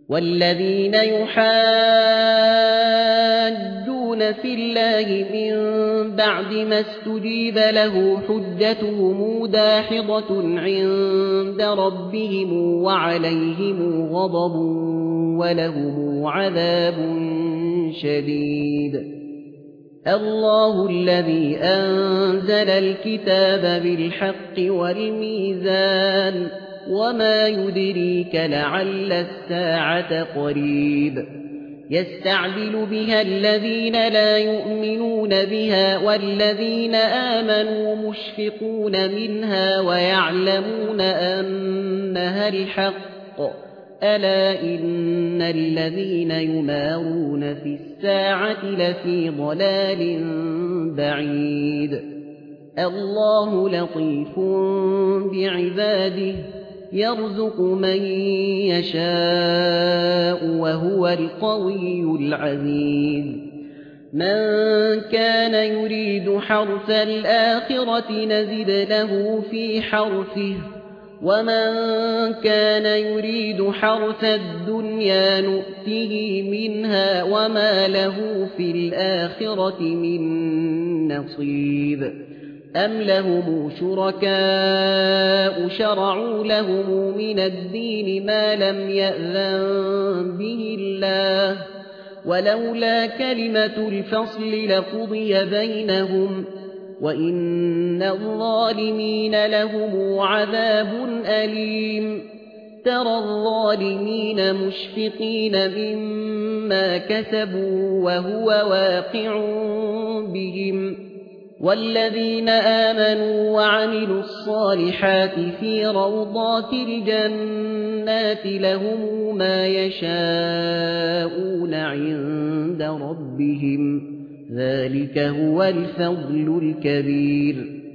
والذين يحادون في الله من بعد ما استجيب له حجتهم داحضة عند ربهم وعليهم غضب ولهم عذاب شديد. الله الذي أنزل الكتاب بالحق والميزان وما يدريك لعل الساعة قريب. يستعجل بها الذين لا يؤمنون بها والذين آمنوا مشفقون منها ويعلمون أنها الحق. ألا إن الذين يمارون في الساعة لفي ضلال بعيد. الله لطيف بعباده يرزق من يشاء وهو القوي العزيز. من كان يريد حرث الآخرة نزد له في حرثه ومن كان يريد حرث الدنيا نؤته منها وما له في الآخرة من نصيب. أم لهم شركاء شرعوا لهم من الدين ما لم يأذن به الله ولولا كلمة الفصل لقضي بينهم وإن الظالمين لهم عذاب أليم. ترى الظالمين مشفقين مما كسبوا وهو واقع بهم والذين آمنوا وعملوا الصالحات في روضات الجنات لهم ما يشاءون عند ربهم ذلك هو الفضل الكبير.